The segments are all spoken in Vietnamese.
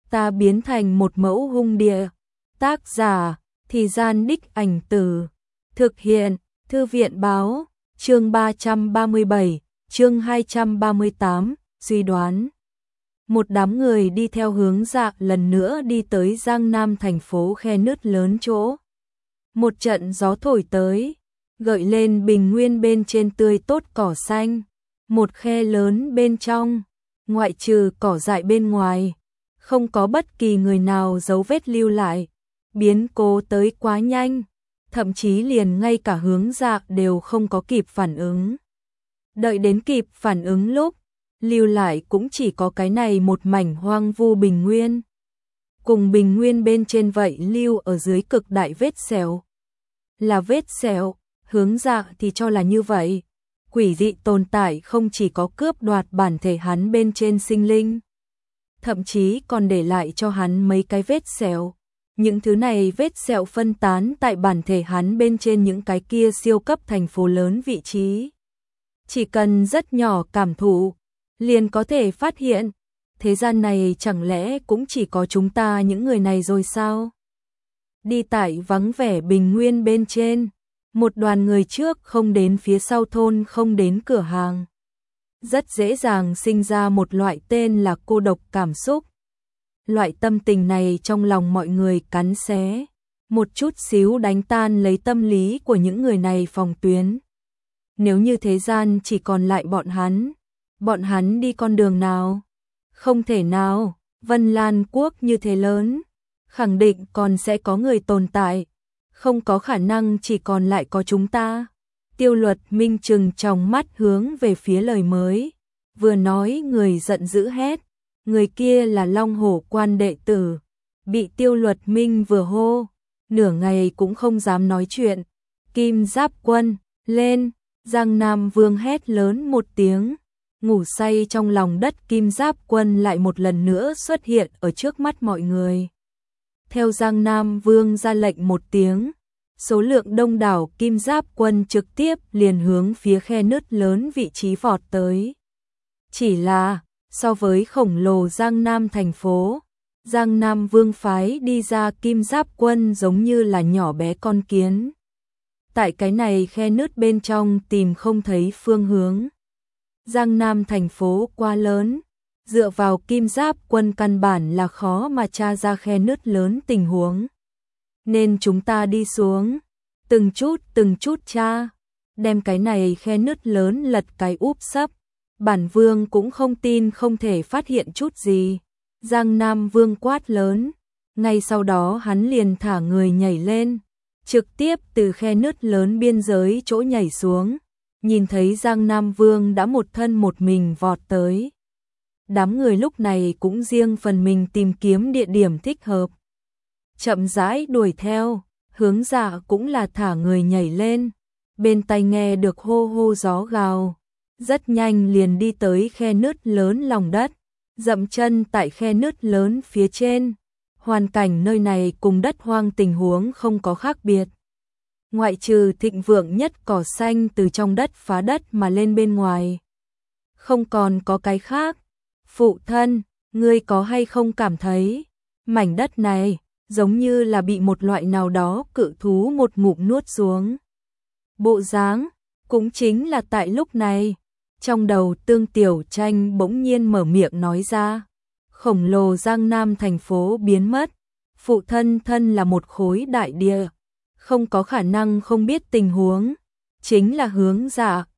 ta biến thành một mẫu hung địa. Tác giả, Thì Gian Đích Ảnh Từ. Thực hiện, Thư viện Báo, chương 337, chương 238, suy đoán. Một đám người đi theo hướng Dạ lần nữa đi tới Giang Nam thành phố khe nứt lớn chỗ. Một trận gió thổi tới, gợi lên bình nguyên bên trên tươi tốt cỏ xanh, một khe lớn bên trong, ngoại trừ cỏ dại bên ngoài, không có bất kỳ người nào dấu vết lưu lại. Biến cố tới quá nhanh, thậm chí liền ngay cả hướng Dạ đều không có kịp phản ứng. Đợi đến kịp phản ứng lúc, lưu lại cũng chỉ có cái này một mảnh hoang vu bình nguyên. Cùng bình nguyên bên trên vậy lưu ở dưới cực đại vết sẹo. Là vết sẹo, hướng Dạ thì cho là như vậy. Quỷ dị tồn tại không chỉ có cướp đoạt bản thể hắn bên trên sinh linh, thậm chí còn để lại cho hắn mấy cái vết sẹo. Những thứ này vết sẹo phân tán tại bản thể hắn bên trên những cái kia siêu cấp thành phố lớn vị trí. Chỉ cần rất nhỏ cảm thụ, liền có thể phát hiện, thế gian này chẳng lẽ cũng chỉ có chúng ta những người này rồi sao? Đi tại vắng vẻ bình nguyên bên trên, một đoàn người trước không đến phía sau thôn không đến cửa hàng. Rất dễ dàng sinh ra một loại tên là cô độc cảm xúc. Loại tâm tình này trong lòng mọi người cắn xé, một chút xíu đánh tan lấy tâm lý của những người này phòng tuyến. Nếu như thế gian chỉ còn lại bọn hắn đi con đường nào? Không thể nào, Vân Lan quốc như thế lớn, khẳng định còn sẽ có người tồn tại, không có khả năng chỉ còn lại có chúng ta. Tiêu Luật Minh trừng trong mắt hướng về phía lời mới, vừa nói người giận dữ hét, người kia là Long Hổ Quan đệ tử, bị Tiêu Luật Minh vừa hô, nửa ngày cũng không dám nói chuyện. Kim Giáp Quân, lên! Giang Nam Vương hét lớn một tiếng, ngủ say trong lòng đất Kim Giáp Quân lại một lần nữa xuất hiện ở trước mắt mọi người. Theo Giang Nam Vương ra lệnh một tiếng, số lượng đông đảo Kim Giáp Quân trực tiếp liền hướng phía khe nứt lớn vị trí vọt tới. Chỉ là, so với khổng lồ Giang Nam thành phố, Giang Nam Vương phái đi ra Kim Giáp Quân giống như là nhỏ bé con kiến. Tại cái này khe nứt bên trong tìm không thấy phương hướng. Giang Nam thành phố quá lớn, dựa vào Kim Giáp Quân căn bản là khó mà tra ra khe nứt lớn tình huống. Nên chúng ta đi xuống, từng chút tra, đem cái này khe nứt lớn lật cái úp sấp. Bản Vương cũng không tin không thể phát hiện chút gì. Giang Nam Vương quát lớn, ngay sau đó hắn liền thả người nhảy lên, trực tiếp từ khe nứt lớn biên giới chỗ nhảy xuống, nhìn thấy Giang Nam Vương đã một thân một mình vọt tới. Đám người lúc này cũng riêng phần mình tìm kiếm địa điểm thích hợp, chậm rãi đuổi theo. Hướng Dạ cũng là thả người nhảy lên, bên tai nghe được hô hô gió gào, rất nhanh liền đi tới khe nứt lớn lòng đất, dậm chân tại khe nứt lớn phía trên. Hoàn cảnh nơi này cùng đất hoang tình huống không có khác biệt. Ngoại trừ thịnh vượng nhất cỏ xanh từ trong đất phá đất mà lên bên ngoài, không còn có cái khác. Phụ thân, ngươi có hay không cảm thấy mảnh đất này giống như là bị một loại nào đó cự thú một ngụm nuốt xuống? Bộ dáng, cũng chính là tại lúc này, trong đầu Tương Tiểu Tranh bỗng nhiên mở miệng nói ra, khổng lồ Giang Nam thành phố biến mất, phụ thân thân là một khối đại địa, không có khả năng không biết tình huống, chính là hướng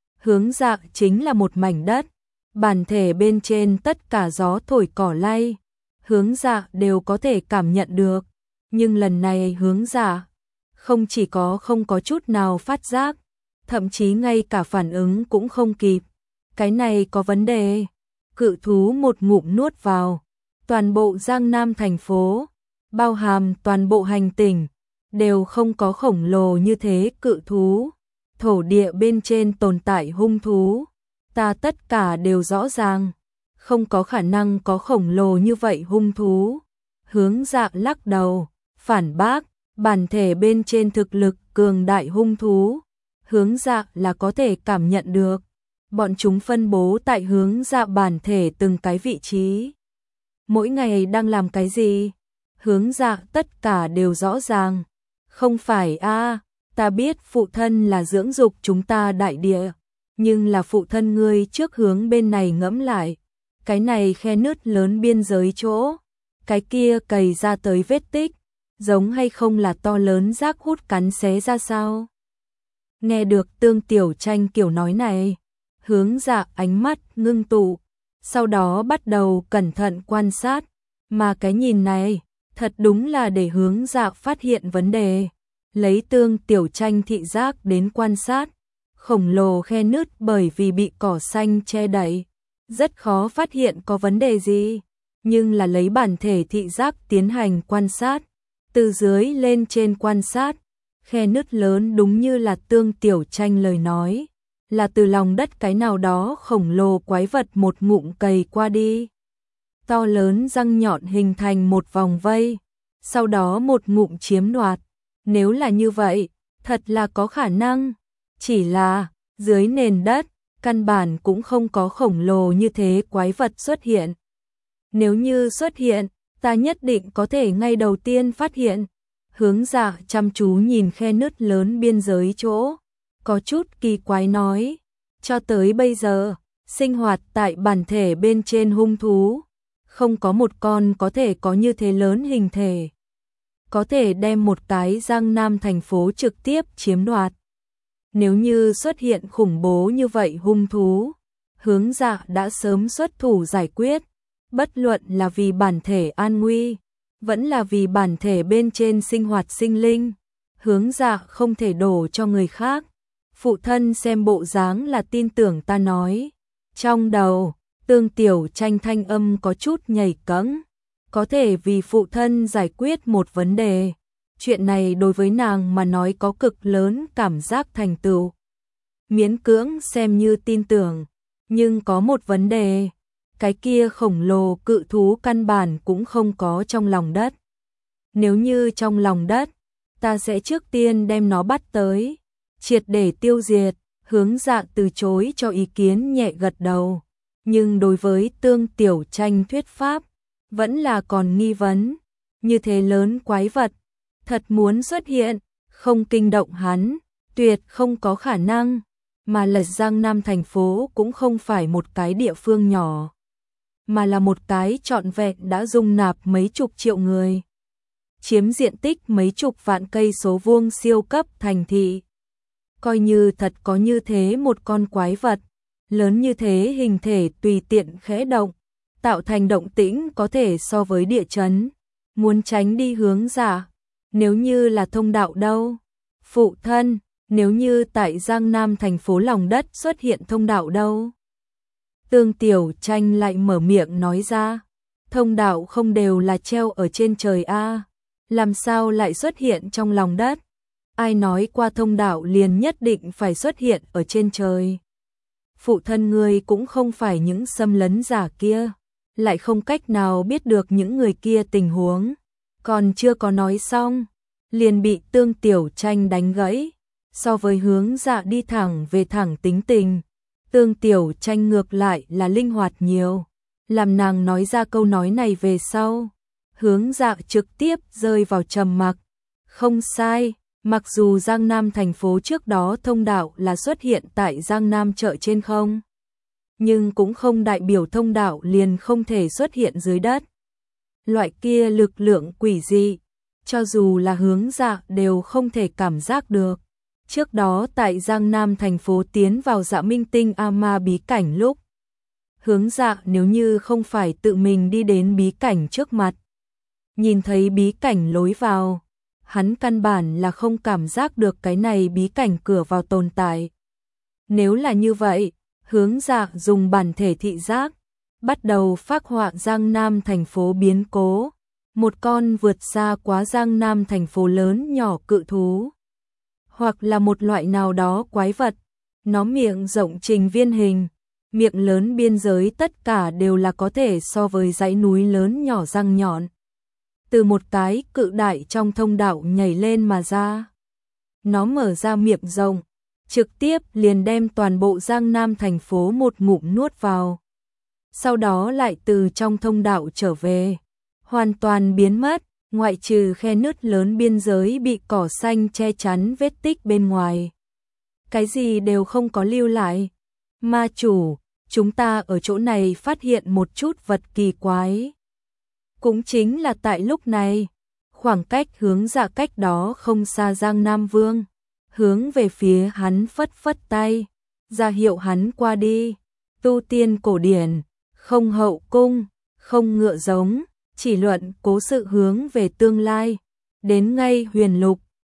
Dạ chính là một mảnh đất, bản thể bên trên tất cả gió thổi cỏ lay, hướng Dạ đều có thể cảm nhận được, nhưng lần này hướng Dạ không chỉ có không có chút nào phát giác, thậm chí ngay cả phản ứng cũng không kịp. Cái này có vấn đề. Cự thú một ngụm nuốt vào, toàn bộ Giang Nam thành phố, bao hàm toàn bộ hành tinh, đều không có khổng lồ như thế cự thú. Thổ địa bên trên tồn tại hung thú, ta tất cả đều rõ ràng, không có khả năng có khổng lồ như vậy hung thú. Hướng Dạ lắc đầu, phản bác, bản thể bên trên thực lực cường đại hung thú, hướng Dạ là có thể cảm nhận được. Bọn chúng phân bố tại hướng Dạ bản thể từng cái vị trí. mỗi ngày đang làm cái gì? Hướng Dạ tất cả đều rõ ràng. Không phải a, ta biết phụ thân là dưỡng dục chúng ta đại địa, nhưng là phụ thân ngươi trước hướng bên này ngẫm lại. Cái này khe nứt lớn biên giới chỗ, cái kia cày ra tới vết tích, giống hay không là to lớn rác hút cắn xé ra sao? Nghe được Tương Tiểu Tranh kiểu nói này, Hướng Dạ ánh mắt ngưng tụ, sau đó bắt đầu cẩn thận quan sát, mà cái nhìn này, thật đúng là để Hướng Dạ phát hiện vấn đề. Lấy Tương Tiểu Tranh thị giác đến quan sát, khổng lồ khe nứt bởi vì bị cỏ xanh che đậy, rất khó phát hiện có vấn đề gì, nhưng là lấy bản thể thị giác tiến hành quan sát, từ dưới lên trên quan sát, khe nứt lớn đúng như là Tương Tiểu Tranh lời nói, là từ lòng đất cái nào đó khổng lồ quái vật một ngụm cày qua đi. To lớn răng nhọn hình thành một vòng vây, sau đó một ngụm chiếm đoạt. Nếu là như vậy, thật là có khả năng, chỉ là dưới nền đất, căn bản cũng không có khổng lồ như thế quái vật xuất hiện. Nếu như xuất hiện, ta nhất định có thể ngay đầu tiên phát hiện. Hướng Dạ chăm chú nhìn khe nứt lớn biên giới chỗ, có chút kỳ quái nói, cho tới bây giờ, sinh hoạt tại bản thể bên trên hung thú, không có một con có thể có như thế lớn hình thể, có thể đem một cái Giang Nam thành phố trực tiếp chiếm đoạt. Nếu như xuất hiện khủng bố như vậy hung thú, Hướng Dạ đã sớm xuất thủ giải quyết, bất luận là vì bản thể an nguy, vẫn là vì bản thể bên trên sinh hoạt sinh linh, Hướng Dạ không thể đổ cho người khác. Phụ thân xem bộ dáng là tin tưởng ta nói. Trong đầu, Tương Tiểu Tranh thanh âm có chút nhảy cẫng, có thể vì phụ thân giải quyết một vấn đề. Chuyện này đối với nàng mà nói có cực lớn cảm giác thành tựu. Miễn cưỡng xem như tin tưởng, nhưng có một vấn đề, cái kia khổng lồ cự thú căn bản cũng không có trong lòng đất. Nếu như trong lòng đất, ta sẽ trước tiên đem nó bắt tới, triệt để tiêu diệt. Hướng Dạ từ chối cho ý kiến nhẹ gật đầu, nhưng đối với Tương Tiểu Tranh thuyết pháp, vẫn là còn nghi vấn. Như thế lớn quái vật, thật muốn xuất hiện, không kinh động hắn, tuyệt không có khả năng, mà là Giang Nam thành phố cũng không phải một cái địa phương nhỏ, mà là một cái trọn vẹn đã dung nạp mấy chục triệu người, chiếm diện tích mấy chục vạn cây số vuông siêu cấp thành thị. Coi như thật có như thế một con quái vật, lớn như thế hình thể tùy tiện khẽ động, tạo thành động tĩnh có thể so với địa chấn, muốn tránh đi Hướng Dạ. Nếu như là thông đạo đâu? Phụ thân, nếu như tại Giang Nam thành phố lòng đất xuất hiện thông đạo đâu? Tương Tiểu Tranh lại mở miệng nói ra, thông đạo không đều là treo ở trên trời a, làm sao lại xuất hiện trong lòng đất? Ai nói qua thông đạo liền nhất định phải xuất hiện ở trên trời? Phụ thân ngươi cũng không phải những xâm lấn giả kia, lại không cách nào biết được những người kia tình huống. Còn chưa có nói xong, liền bị Tương Tiểu Tranh đánh gãy. So với Hướng Dạ đi thẳng về thẳng tính tình, Tương Tiểu Tranh ngược lại là linh hoạt nhiều. Làm nàng nói ra câu nói này về sau, Hướng Dạ trực tiếp rơi vào trầm mặc. Không sai, mặc dù Giang Nam thành phố trước đó thông đạo là xuất hiện tại Giang Nam chợ trên không, nhưng cũng không đại biểu thông đạo liền không thể xuất hiện dưới đất. Loại kia lực lượng quỷ dị, cho dù là Hướng Dạ đều không thể cảm giác được. Trước đó tại Giang Nam thành phố tiến vào Dạ Minh Tinh A Ma bí cảnh lúc, Hướng Dạ nếu như không phải tự mình đi đến bí cảnh trước mặt, nhìn thấy bí cảnh lối vào, hắn căn bản là không cảm giác được cái này bí cảnh cửa vào tồn tại. Nếu là như vậy, Hướng Dạ dùng bản thể thị giác, bắt đầu phác họa Giang Nam thành phố biến cố, một con vượt xa quá Giang Nam thành phố lớn nhỏ cự thú, hoặc là một loại nào đó quái vật, nó miệng rộng trình viên hình, miệng lớn biên giới tất cả đều là có thể so với dãy núi lớn nhỏ răng nhọn. Từ một cái cự đại trong thông đạo nhảy lên mà ra. Nó mở ra miệng rộng, trực tiếp liền đem toàn bộ Giang Nam thành phố một ngụm nuốt vào. sau đó lại từ trong thông đạo trở về, hoàn toàn biến mất, ngoại trừ khe nứt lớn biên giới bị cỏ xanh che chắn vết tích bên ngoài. Cái gì đều không có lưu lại. Ma chủ, chúng ta ở chỗ này phát hiện một chút vật kỳ quái. Cũng chính là tại lúc này, khoảng cách hướng Dạ cách đó không xa Giang Nam Vương, hướng về phía hắn phất phất tay, ra hiệu hắn qua đi. Tu tiên cổ điển, không hậu cung, không ngựa giống, chỉ luận cố sự hướng về tương lai. Đến ngay Huyền Lục,